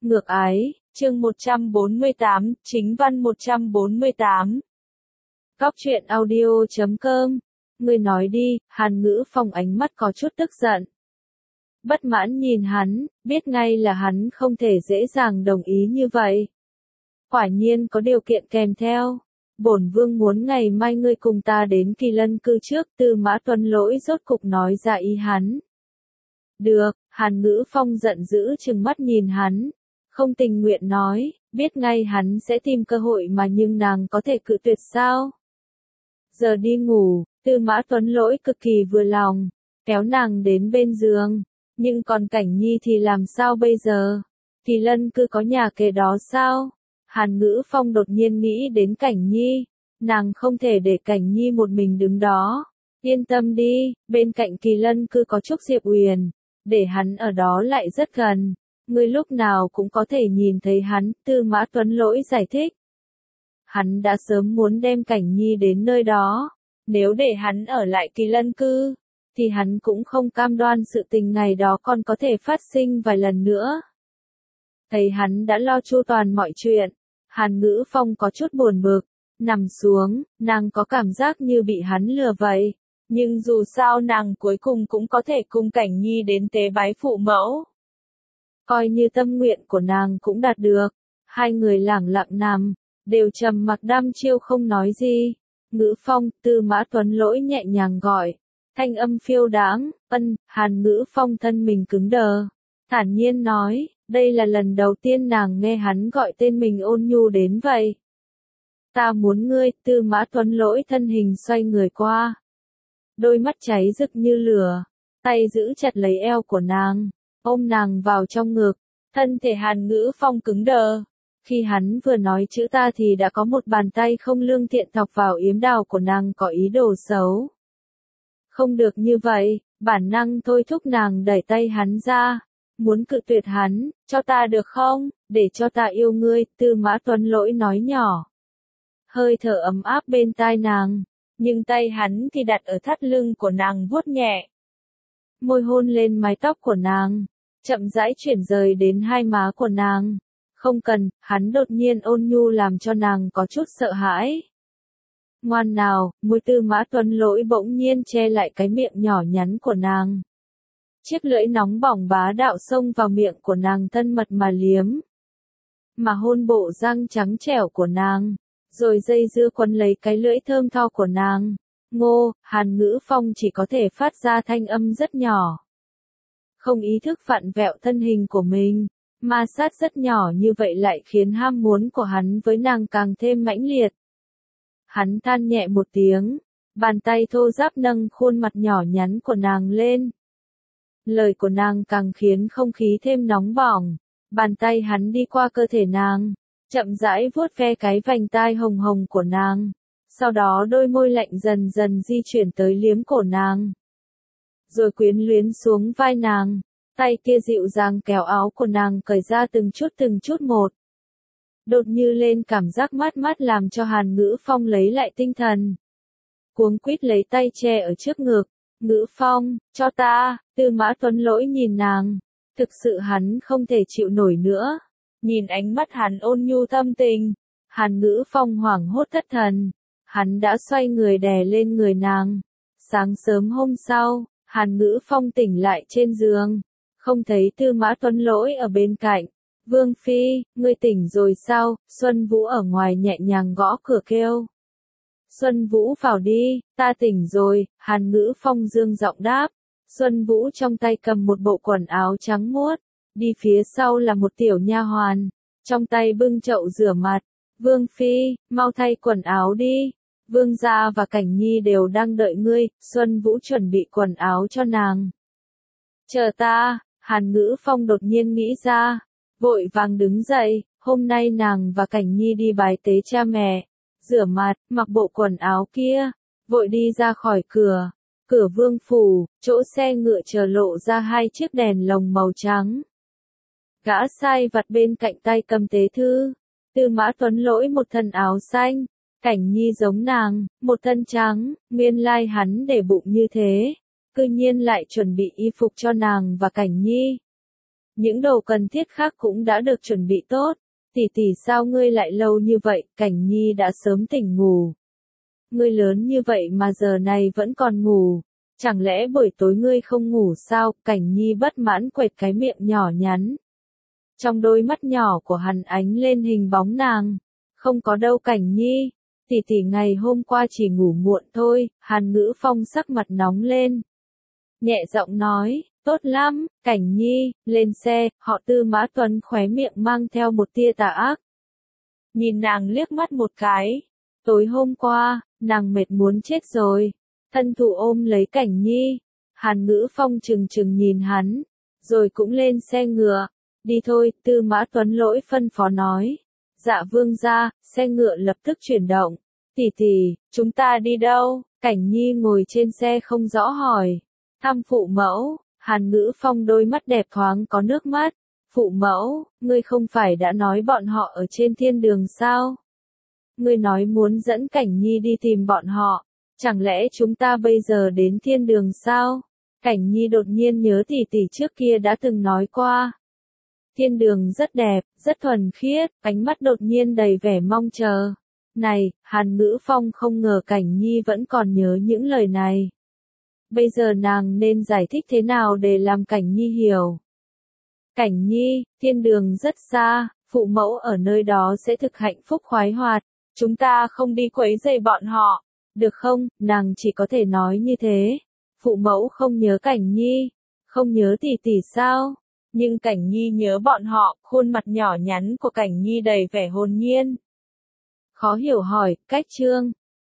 Ngược ái, chương 148, chính văn 148. Góc truyện audio.com. Ngươi nói đi, Hàn Ngữ Phong ánh mắt có chút tức giận. Bất mãn nhìn hắn, biết ngay là hắn không thể dễ dàng đồng ý như vậy. Quả nhiên có điều kiện kèm theo. Bổn vương muốn ngày mai ngươi cùng ta đến Kỳ Lân cư trước. Tư Mã Tuấn Lỗi rốt cục nói ra ý hắn. Được, Hàn Ngữ Phong giận dữ trừng mắt nhìn hắn. Không tình nguyện nói, biết ngay hắn sẽ tìm cơ hội mà nhưng nàng có thể cự tuyệt sao? Giờ đi ngủ, Tư Mã Tuấn Lỗi cực kỳ vừa lòng, kéo nàng đến bên giường. Nhưng còn Cảnh Nhi thì làm sao bây giờ? Kỳ Lân cư có nhà kề đó sao? Hàn Ngữ Phong đột nhiên nghĩ đến Cảnh Nhi. Nàng không thể để Cảnh Nhi một mình đứng đó. Yên tâm đi, bên cạnh Kỳ Lân cư có Trúc Diệp Uyển. Để hắn ở đó lại rất gần. Ngươi lúc nào cũng có thể nhìn thấy hắn, Tư Mã Tuấn Lỗi giải thích. Hắn đã sớm muốn đem Cảnh Nhi đến nơi đó. Nếu để hắn ở lại Kỳ Lân cư, thì hắn cũng không cam đoan sự tình ngày đó còn có thể phát sinh vài lần nữa. Thấy hắn đã lo chu toàn mọi chuyện, Hàn Ngữ Phong có chút buồn bực, nằm xuống, nàng có cảm giác như bị hắn lừa vậy. Nhưng dù sao nàng cuối cùng cũng có thể cùng Cảnh Nhi đến tế bái phụ mẫu. Coi như tâm nguyện của nàng cũng đạt được. Hai người lẳng lặng nằm, đều trầm mặc đăm chiêu không nói gì. Ngữ Phong, Tư Mã Tuấn Lỗi nhẹ nhàng gọi. Thanh âm phiêu đáng, Hàn Ngữ Phong thân mình cứng đờ. Thản nhiên nói, đây là lần đầu tiên nàng nghe hắn gọi tên mình ôn nhu đến vậy. Ta muốn ngươi, Tư Mã Tuấn Lỗi thân hình xoay người qua. Đôi mắt cháy rực như lửa, tay giữ chặt lấy eo của nàng, ôm nàng vào trong ngực, thân thể Hàn Ngữ Phong cứng đờ. Khi hắn vừa nói chữ ta thì đã có một bàn tay không lương thiện thọc vào yếm đào của nàng có ý đồ xấu. Không được như vậy, bản năng thôi thúc nàng đẩy tay hắn ra, muốn cự tuyệt hắn, cho ta được không, để cho ta yêu ngươi, Tư Mã Tuấn Lỗi nói nhỏ. Hơi thở ấm áp bên tai nàng, nhưng tay hắn thì đặt ở thắt lưng của nàng vuốt nhẹ. Môi hôn lên mái tóc của nàng, chậm rãi chuyển rời đến hai má của nàng. Không cần, hắn đột nhiên ôn nhu làm cho nàng có chút sợ hãi. Ngoan nào, môi Tư Mã Tuấn Lỗi bỗng nhiên che lại cái miệng nhỏ nhắn của nàng. Chiếc lưỡi nóng bỏng bá đạo xông vào miệng của nàng thân mật mà liếm. Mà hôn bộ răng trắng trẻo của nàng, rồi dây dưa quấn lấy cái lưỡi thơm tho của nàng. Ngô, Hàn Ngữ Phong chỉ có thể phát ra thanh âm rất nhỏ. Không ý thức vặn vẹo thân hình của mình, ma sát rất nhỏ như vậy lại khiến ham muốn của hắn với nàng càng thêm mãnh liệt. Hắn than nhẹ một tiếng, bàn tay thô ráp nâng khuôn mặt nhỏ nhắn của nàng lên. Lời của nàng càng khiến không khí thêm nóng bỏng, bàn tay hắn đi qua cơ thể nàng, chậm rãi vuốt ve cái vành tai hồng hồng của nàng. Sau đó đôi môi lạnh dần dần di chuyển tới liếm cổ nàng. Rồi quyến luyến xuống vai nàng, tay kia dịu dàng kéo áo của nàng cởi ra từng chút một. Đột như lên cảm giác mát mát làm cho Hàn Ngữ Phong lấy lại tinh thần. Cuống quýt lấy tay che ở trước ngực. Ngữ Phong, cho ta, Tư Mã Tuấn Lỗi nhìn nàng. Thực sự hắn không thể chịu nổi nữa. Nhìn ánh mắt hắn ôn nhu thâm tình. Hàn Ngữ Phong hoảng hốt thất thần. Hắn đã xoay người đè lên người nàng. Sáng sớm hôm sau, Hàn Ngữ Phong tỉnh lại trên giường. Không thấy Tư Mã Tuấn Lỗi ở bên cạnh. Vương Phi, ngươi tỉnh rồi sao? Xuân Vũ ở ngoài nhẹ nhàng gõ cửa kêu. Xuân Vũ vào đi, ta tỉnh rồi, Hàn Ngữ Phong dương giọng đáp. Xuân Vũ trong tay cầm một bộ quần áo trắng muốt, đi phía sau là một tiểu nha hoàn, trong tay bưng chậu rửa mặt. Vương Phi, mau thay quần áo đi. Vương gia và Cảnh Nhi đều đang đợi ngươi. Xuân Vũ chuẩn bị quần áo cho nàng. Chờ ta, Hàn Ngữ Phong đột nhiên nghĩ ra, vội vàng đứng dậy. Hôm nay nàng và Cảnh Nhi đi bái tế cha mẹ, rửa mặt, mặc bộ quần áo kia, vội đi ra khỏi cửa. Cửa vương phủ, chỗ xe ngựa chờ lộ ra hai chiếc đèn lồng màu trắng. Gã sai vặt bên cạnh tay cầm tế thư. Tư Mã Tuấn Lỗi một thân áo xanh, Cảnh Nhi giống nàng, một thân trắng. Nguyên lai hắn để bụng như thế, cư nhiên lại chuẩn bị y phục cho nàng và Cảnh Nhi. Những đồ cần thiết khác cũng đã được chuẩn bị tốt. Tỷ tỷ sao ngươi lại lâu như vậy, Cảnh Nhi đã sớm tỉnh ngủ. Ngươi lớn như vậy mà giờ này vẫn còn ngủ. Chẳng lẽ buổi tối ngươi không ngủ sao? Cảnh Nhi bất mãn quệt cái miệng nhỏ nhắn. Trong đôi mắt nhỏ của hắn ánh lên hình bóng nàng. Không có đâu Cảnh Nhi. Tỷ tỷ ngày hôm qua chỉ ngủ muộn thôi. Hàn Ngữ Phong sắc mặt nóng lên. Nhẹ giọng nói, tốt lắm, Cảnh Nhi, lên xe. Họ Tư Mã Tuấn khóe miệng mang theo một tia tà ác. Nhìn nàng liếc mắt một cái. Tối hôm qua, nàng mệt muốn chết rồi. Thân thủ ôm lấy Cảnh Nhi. Hàn Ngữ Phong trừng trừng nhìn hắn. Rồi cũng lên xe ngựa. Đi thôi, Tư Mã Tuấn lỗi phân phó nói. Dạ vương gia, xe ngựa lập tức chuyển động. Tỷ tỷ, chúng ta đi đâu? Cảnh Nhi ngồi trên xe không rõ hỏi. Thăm phụ mẫu. Hàn Ngữ Phong đôi mắt đẹp thoáng có nước mắt. Phụ mẫu, ngươi không phải đã nói bọn họ ở trên thiên đường sao? Ngươi nói muốn dẫn Cảnh Nhi đi tìm bọn họ. Chẳng lẽ chúng ta bây giờ đến thiên đường sao? Cảnh Nhi đột nhiên nhớ tỷ tỷ trước kia đã từng nói qua. Thiên đường rất đẹp, rất thuần khiết, ánh mắt đột nhiên đầy vẻ mong chờ. Này, Hàn Ngữ Phong không ngờ Cảnh Nhi vẫn còn nhớ những lời này. Bây giờ nàng nên giải thích thế nào để làm Cảnh Nhi hiểu. Cảnh Nhi, thiên đường rất xa, phụ mẫu ở nơi đó sẽ thực hạnh phúc khoái hoạt. Chúng ta không đi quấy rầy bọn họ. Được không, nàng chỉ có thể nói như thế. Phụ mẫu không nhớ Cảnh Nhi. Không nhớ tỷ tỷ sao? Nhưng Cảnh Nhi nhớ bọn họ, khuôn mặt nhỏ nhắn của Cảnh Nhi đầy vẻ hồn nhiên. Khó hiểu hỏi, cách chương.